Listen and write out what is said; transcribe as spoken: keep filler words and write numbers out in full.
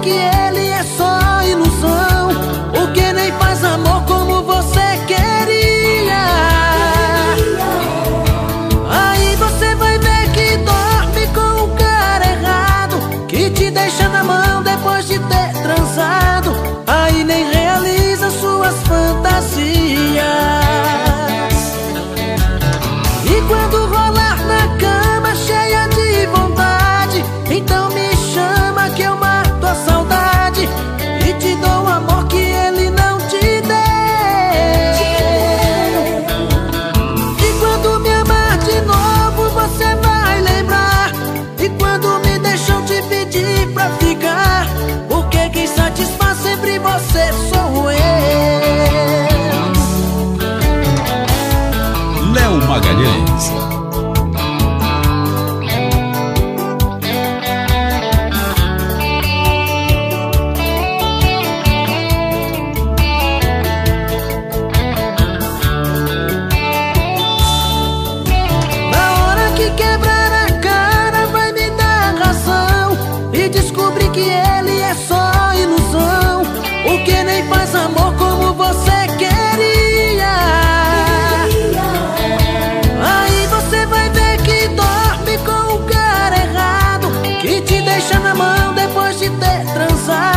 que ele é só ilusão, porque nem faz amor como você queria. Aí você vai ver que dorme com o cara errado, que te deixa na mão depois de ter transado. Aí nem realiza suas fantasias. E quando rolar na cama cheia de vontade, então me chama que eu mato a saudade e te dou o amor que ele não te deu. E quando me amar de novo você vai lembrar, e quando me deixam te pedir pra ficar, porque quem satisfaz sempre você sou eu. Léo Magalhães. Na hora que quebrar a cara vai me dar razão e descobrir que ele é só ilusão, porque nem faz amor como você queria. Aí você vai ver que dorme com o cara errado, que te deixa na mão depois de ter transado.